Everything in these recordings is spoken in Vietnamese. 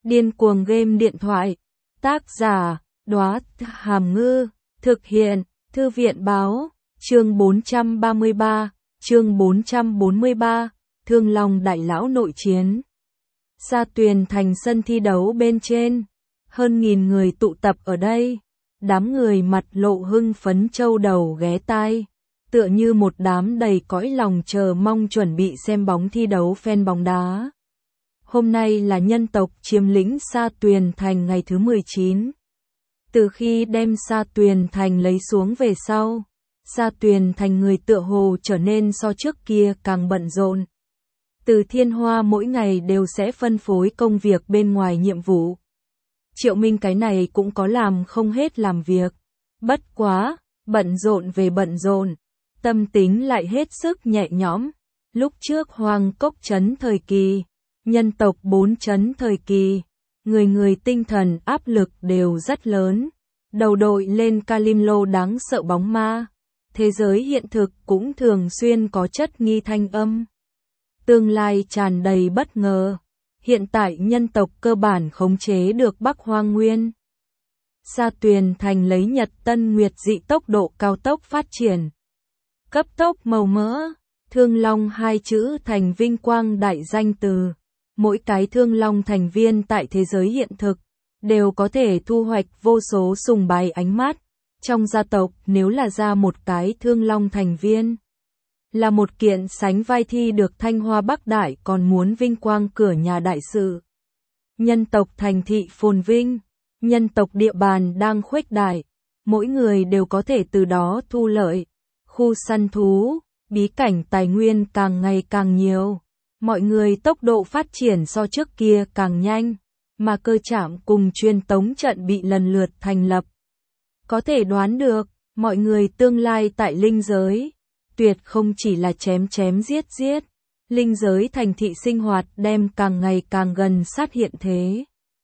Điên cuồng game điện thoại. Tác giả, Đóa Hàm Ngư. Thực hiện, Thư viện báo. Chương 433, chương 443, Thương Long Đại Lão nội chiến. Sa Tuyền thành sân thi đấu bên trên. Hơn 1000 người tụ tập ở đây. Đám người mặt lộ hưng phấn châu đầu ghé tai. Tựa như một đám đầy cõi lòng chờ mong chuẩn bị xem bóng thi đấu fan bóng đá. Hôm nay là nhân tộc chiếm lĩnh Sa Tuyền thành ngày thứ 19. Từ khi đem Sa Tuyền thành lấy xuống về sau, Sa Tuyền thành người tựa hồ trở nên so trước kia càng bận rộn. Từ Thiên Hoa mỗi ngày đều sẽ phân phối công việc bên ngoài nhiệm vụ. Triệu Minh cái này cũng có làm không hết làm việc. Bất quá, bận rộn về bận rộn, tâm tính lại hết sức nhẹ nhõm. Lúc trước Hoàng Cốc trấn thời kỳ, nhân tộc 4 trấn thời kỳ, người tinh thần áp lực đều rất lớn. Đầu đội lên Kalim Lô đáng sợ bóng ma. Thế giới hiện thực cũng thường xuyên có chất nghi thanh âm. Tương lai tràn đầy bất ngờ. Hiện tại nhân tộc cơ bản khống chế được Bắc Hoang Nguyên. Sa Tuyền thành lấy Nhật Tân Nguyệt dị tốc độ cao tốc phát triển. Cấp tốc màu mỡ, Thương Long hai chữ thành vinh quang đại danh từ. Mỗi cái Thương Long thành viên tại thế giới hiện thực đều có thể thu hoạch vô số sùng bái ánh mắt. Trong gia tộc nếu là ra một cái Thương Long thành viên, là một kiện sánh vai thi được Thanh Hoa Bắc Đại còn muốn vinh quang cửa nhà đại sự. Nhân tộc thành thị phồn vinh, nhân tộc địa bàn đang khuếch đại, mỗi người đều có thể từ đó thu lợi. Khu săn thú, bí cảnh tài nguyên càng ngày càng nhiều, mọi người tốc độ phát triển so trước kia càng nhanh, mà cơ trạm cùng truyền tống trận bị lần lượt thành lập. Có thể đoán được, mọi người tương lai tại linh giới, tuyệt không chỉ là chém chém giết giết. Linh giới thành thị sinh hoạt đem càng ngày càng gần sát hiện thế.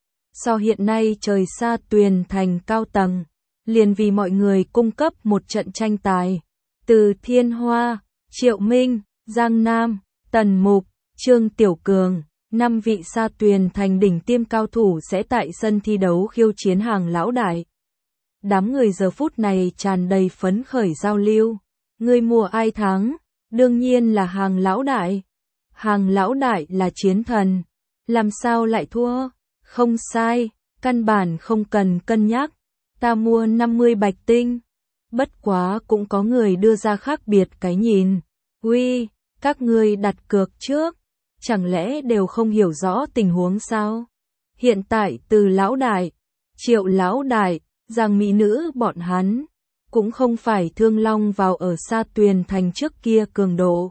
So hiện nay trời Sa Tuyền thành cao tầng, liền vì mọi người cung cấp một trận tranh tài. Từ Thiên Hoa, Triệu Minh, Giang Nam, Tần Mục, Trương Tiểu Cường, 5 vị Sa Tuyền thành đỉnh tiêm cao thủ sẽ tại sân thi đấu khiêu chiến Hàng Lão Đại. Đám người giờ phút này tràn đầy phấn khởi giao lưu. Người mùa ai thắng? Đương nhiên là Hàng Lão Đại. Hàng Lão Đại là chiến thần. Làm sao lại thua? Không sai, căn bản không cần cân nhắc. Ta mua 50 bạch tinh. Bất quá cũng có người đưa ra khác biệt cái nhìn. Uy, các ngươi đặt cược trước. Chẳng lẽ đều không hiểu rõ tình huống sao? Hiện tại Từ Lão Đại, Triệu Lão Đại, Giang Mỹ Nữ bọn hắn cũng không phải Thương Long vào ở Sa Tuyền thành trước kia cường độ.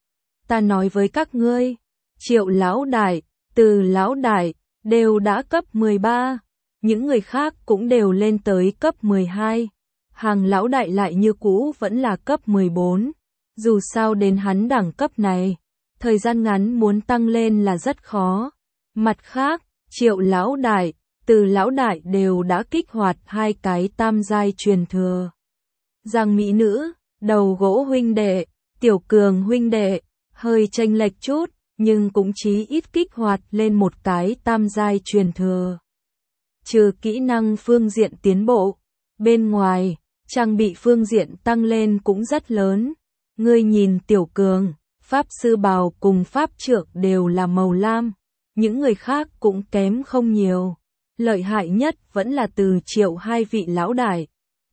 Ta nói với các ngươi, Triệu Lão Đại, Từ Lão Đại đều đã cấp 13, những người khác cũng đều lên tới cấp 12. Hàng Lão Đại lại như cũ vẫn là cấp 14. Dù sao đến hắn đẳng cấp này, thời gian ngắn muốn tăng lên là rất khó. Mặt khác, Triệu Lão Đại, Từ Lão Đại đều đã kích hoạt 2 cái tam giai truyền thừa. Giang Mỹ Nữ, Đầu Gỗ huynh đệ, Tiểu Cường huynh đệ, hơi chênh lệch chút, nhưng cũng chí ít kích hoạt lên một cái tam giai truyền thừa. Trừ kỹ năng phương diện tiến bộ, bên ngoài, trang bị phương diện tăng lên cũng rất lớn. Ngươi nhìn Tiểu Cường, Pháp Sư bào cùng Pháp Trượng đều là màu lam, những người khác cũng kém không nhiều. Lợi hại nhất vẫn là Từ Triệu 2 vị lão đại.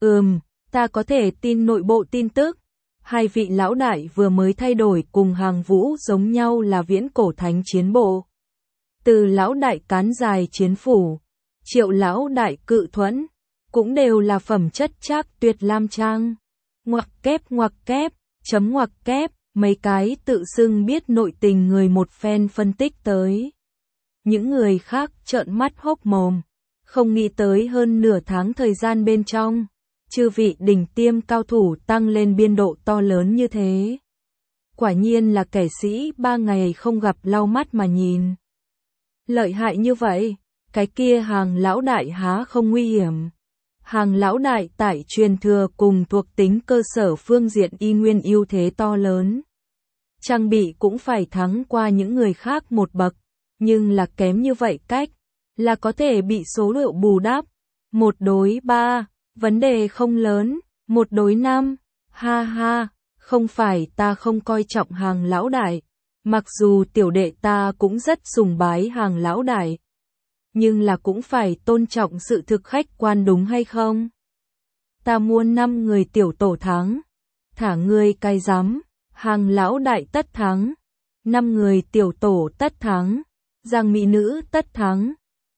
Ta có thể tin nội bộ tin tức. 2 vị lão đại vừa mới thay đổi cùng Hàng Vũ giống nhau là viễn cổ thánh chiến bộ. Từ Lão Đại cán dài chiến phủ, Triệu Lão Đại cự thuẫn, cũng đều là phẩm chất trác tuyệt lam trang. Ngoặc kép, chấm ngoặc kép, mấy cái tự xưng biết nội tình người một phen phân tích tới. Những người khác trợn mắt hốc mồm, không nghĩ tới hơn nửa tháng thời gian bên trong, chư vị đỉnh tiêm cao thủ tăng lên biên độ to lớn như thế. Quả nhiên là kẻ sĩ 3 ngày không gặp lau mắt mà nhìn. Lợi hại như vậy, cái kia Hàng Lão Đại há không nguy hiểm. Hàng Lão Đại tại truyền thừa cùng thuộc tính cơ sở phương diện y nguyên ưu thế to lớn. Trang bị cũng phải thắng qua những người khác một bậc, nhưng là kém như vậy cách, là có thể bị số liệu bù đắp. 1 đối 3, vấn đề không lớn, 1 đối 5, ha ha, không phải ta không coi trọng Hàng lão đại, mặc dù tiểu đệ ta cũng rất sùng bái Hàng lão đại, nhưng là cũng phải tôn trọng sự thực khách quan đúng hay không? Ta mua 5 người tiểu tổ thắng, thả ngươi cay rắm, Hàng lão đại tất thắng, 5 người tiểu tổ tất thắng, Giang mỹ nữ tất thắng,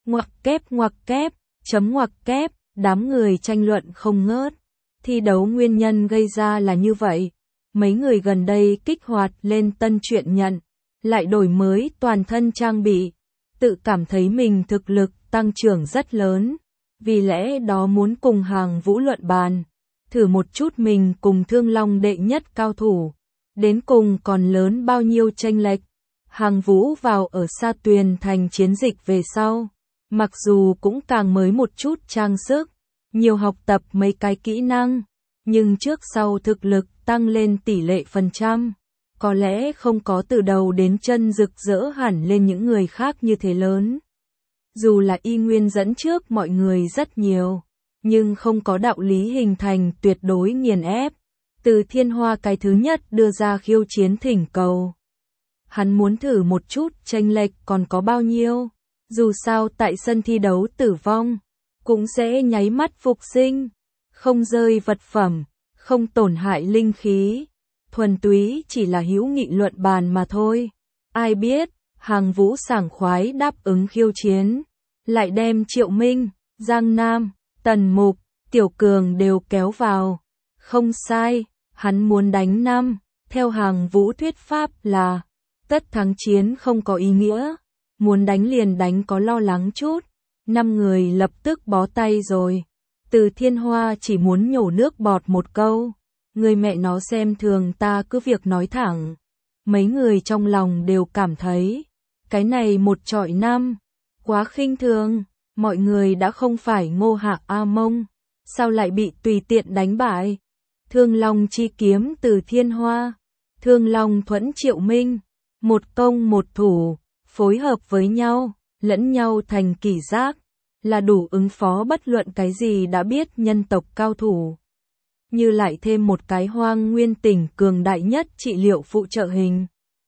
ngoặc kép, chấm ngoặc kép, đám người tranh luận không ngớt. Thi đấu nguyên nhân gây ra là như vậy, mấy người gần đây kích hoạt lên tân truyện nhận, lại đổi mới toàn thân trang bị, tự cảm thấy mình thực lực tăng trưởng rất lớn, vì lẽ đó muốn cùng Hàng Vũ luận bàn, thử một chút mình cùng Thương Long đệ nhất cao thủ, đến cùng còn lớn bao nhiêu chênh lệch. Hàng Vũ vào ở Sa Tuyền thành chiến dịch về sau, mặc dù cũng càng mới một chút trang sức, nhiều học tập mấy cái kỹ năng, nhưng trước sau thực lực tăng lên tỷ lệ phần trăm, có lẽ không có từ đầu đến chân rực rỡ hẳn lên những người khác như thế lớn. Dù là y nguyên dẫn trước mọi người rất nhiều, nhưng không có đạo lý hình thành tuyệt đối nghiền ép. Từ Thiên Hoa cái thứ nhất đưa ra khiêu chiến thỉnh cầu. Hắn muốn thử một chút chênh lệch còn có bao nhiêu, dù sao tại sân thi đấu tử vong, cũng sẽ nháy mắt phục sinh, không rơi vật phẩm, không tổn hại linh khí, thuần túy chỉ là hữu nghị luận bàn mà thôi. Ai biết, Hàng Vũ sảng khoái đáp ứng khiêu chiến, lại đem Triệu Minh, Giang Nam, Tần Mục, Tiểu Cường đều kéo vào. Không sai, hắn muốn đánh 5, theo Hàng Vũ thuyết pháp là tất thắng chiến không có ý nghĩa, muốn đánh liền đánh có lo lắng chút. 5 người lập tức bó tay rồi. Từ Thiên Hoa chỉ muốn nhổ nước bọt một câu, người mẹ nó xem thường ta cứ việc nói thẳng. Mấy người trong lòng đều cảm thấy, cái này 1 chọi 5, quá khinh thường, mọi người đã không phải Ngô Hạ A Mông, sao lại bị tùy tiện đánh bại. Thương Long chi kiếm Từ Thiên Hoa, Thương Long thuẫn Triệu Minh, 1 công 1 thủ, phối hợp với nhau, lẫn nhau thành kỷ giác, là đủ ứng phó bất luận cái gì đã biết nhân tộc cao thủ. Như lại thêm một cái Hoang Nguyên Tỉnh cường đại nhất trị liệu phụ trợ hình.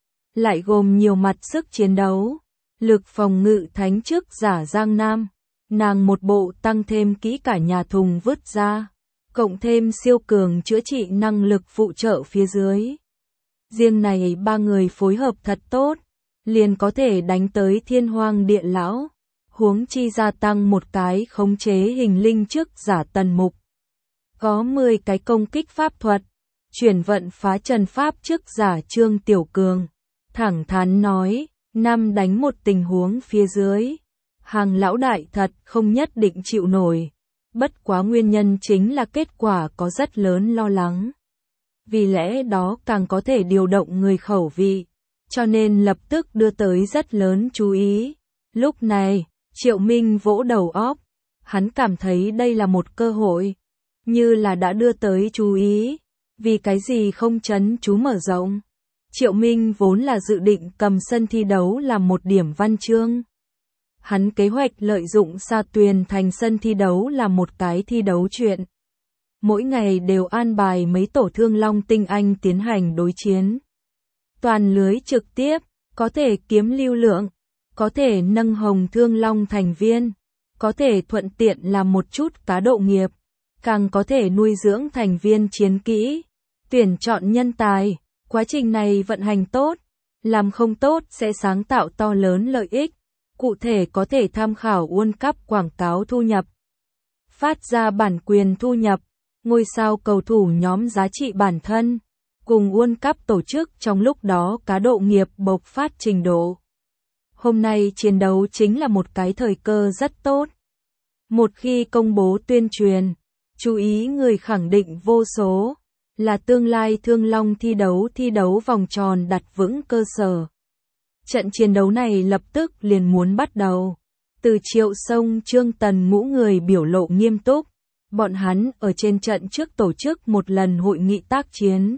Lại gồm nhiều mặt sức chiến đấu, lực phòng ngự thánh chức giả Giang Nam, nàng một bộ tăng thêm kỹ cả nhà thùng vứt ra, cộng thêm siêu cường chữa trị năng lực phụ trợ phía dưới. Riêng này 3 người phối hợp thật tốt, liền có thể đánh tới Thiên Hoang Địa Lão, huống chi gia tăng một cái khống chế hình linh trước giả Tần Mục. Có 10 cái công kích pháp thuật, chuyển vận phá trần pháp trước giả Trương Tiểu Cường. Thẳng thắn nói, 5 đánh 1 tình huống phía dưới, Hàng lão đại thật không nhất định chịu nổi. Bất quá nguyên nhân chính là kết quả có rất lớn lo lắng. Vì lẽ đó càng có thể điều động người khẩu vị, cho nên lập tức đưa tới rất lớn chú ý. Lúc này, Triệu Minh vỗ đầu óc, hắn cảm thấy đây là một cơ hội, như là đã đưa tới chú ý, vì cái gì không trấn chú mở rộng. Triệu Minh vốn là dự định cầm sân thi đấu làm một điểm văn chương. Hắn kế hoạch lợi dụng Sa Tuyền thành sân thi đấu làm một cái thi đấu chuyện. Mỗi ngày đều an bài mấy tổ Thương Long tinh anh tiến hành đối chiến. Toàn lưới trực tiếp, có thể kiếm lưu lượng, có thể nâng hồng Thương Long thành viên, có thể thuận tiện làm một chút cá độ nghiệp, càng có thể nuôi dưỡng thành viên chiến kỹ, tuyển chọn nhân tài. Quá trình này vận hành tốt, làm không tốt sẽ sáng tạo to lớn lợi ích. Cụ thể có thể tham khảo World Cup quảng cáo thu nhập, phát ra bản quyền thu nhập, ngôi sao cầu thủ nhóm giá trị bản thân, cùng World Cup tổ chức trong lúc đó cá độ nghiệp bộc phát trình độ. Hôm nay chiến đấu chính là một cái thời cơ rất tốt. Một khi công bố tuyên truyền, chú ý người khẳng định vô số, là tương lai Thương Long thi đấu vòng tròn đặt vững cơ sở. Trận chiến đấu này lập tức liền muốn bắt đầu. Từ Triệu Sông Trương Tần ngũ người biểu lộ nghiêm túc, bọn hắn ở trên trận trước tổ chức một lần hội nghị tác chiến.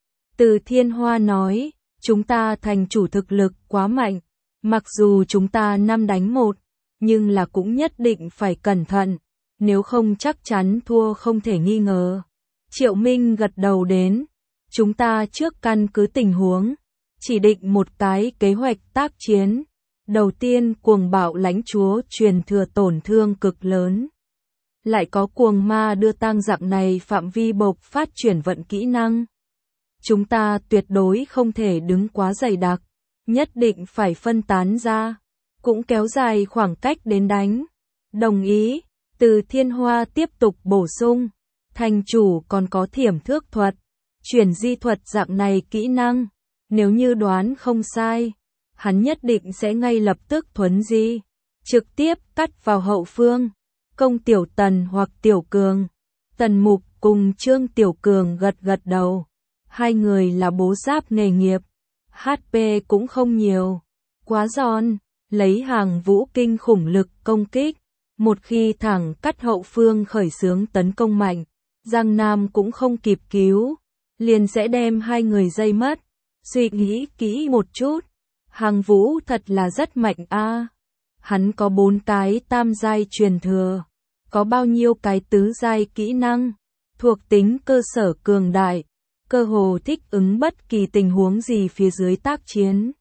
Từ Thiên Hoa nói, chúng ta thành chủ thực lực quá mạnh, mặc dù chúng ta 5 đánh 1, nhưng là cũng nhất định phải cẩn thận, nếu không chắc chắn thua không thể nghi ngờ. Triệu Minh gật đầu đến, chúng ta trước căn cứ tình huống, chỉ định một cái kế hoạch tác chiến. Đầu tiên cuồng bạo lãnh chúa truyền thừa tổn thương cực lớn. Lại có cuồng ma đưa tang dạng này phạm vi bộc phát chuyển vận kỹ năng. Chúng ta tuyệt đối không thể đứng quá dày đặc, nhất định phải phân tán ra, cũng kéo dài khoảng cách đến đánh. Đồng ý, Từ Thiên Hoa tiếp tục bổ sung, thành chủ còn có thiểm thước thuật, chuyển di thuật dạng này kỹ năng, nếu như đoán không sai, hắn nhất định sẽ ngay lập tức thuấn di, trực tiếp cắt vào hậu phương. Công Tiểu Tần hoặc Tiểu Cường, Tần Mục cùng Trương Tiểu Cường gật gật đầu. Hai người là bố giáp nghề nghiệp, HP cũng không nhiều, quá giòn, lấy hàng vũ kinh khủng lực công kích. Một khi thẳng cắt hậu phương khởi xướng tấn công mạnh, Giang Nam cũng không kịp cứu, liền sẽ đem hai người dây mất. Suy nghĩ kỹ một chút, hàng vũ thật là rất mạnh a. Hắn có 4 cái tam giai truyền thừa, có bao nhiêu cái tứ giai kỹ năng, thuộc tính cơ sở cường đại, cơ hồ thích ứng bất kỳ tình huống gì phía dưới tác chiến.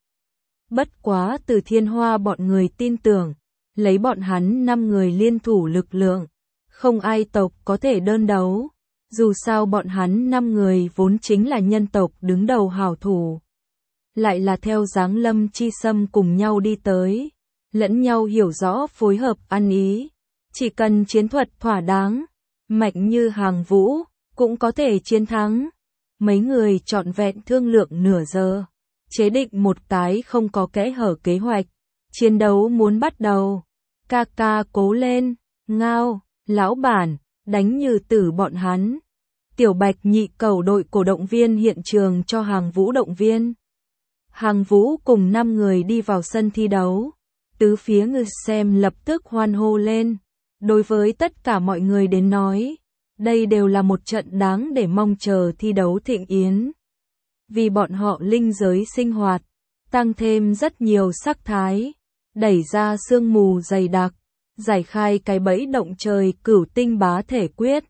Bất quá Từ Thiên Hoa bọn người tin tưởng, lấy bọn hắn 5 người liên thủ lực lượng, không ai tộc có thể đơn đấu. Dù sao bọn hắn 5 người vốn chính là nhân tộc đứng đầu hảo thủ, lại là theo Giáng Lâm Chi Sâm cùng nhau đi tới, lẫn nhau hiểu rõ phối hợp ăn ý, chỉ cần chiến thuật thỏa đáng, mạnh như hàng vũ, cũng có thể chiến thắng. Mấy người trọn vẹn thương lượng nửa giờ, chế định một cái không có kẽ hở kế hoạch, chiến đấu muốn bắt đầu. Ca ca cố lên, ngao, lão bản, đánh như tử bọn hắn. Tiểu Bạch nhị cầu đội cổ động viên hiện trường cho hàng vũ động viên. Hàng vũ cùng 5 người đi vào sân thi đấu, tứ phía người xem lập tức hoan hô lên. Đối với tất cả mọi người đến nói, đây đều là một trận đáng để mong chờ thi đấu thịnh yến. Vì bọn họ linh giới sinh hoạt, tăng thêm rất nhiều sắc thái, đẩy ra sương mù dày đặc, giải khai cái bẫy động trời cửu tinh bá thể quyết.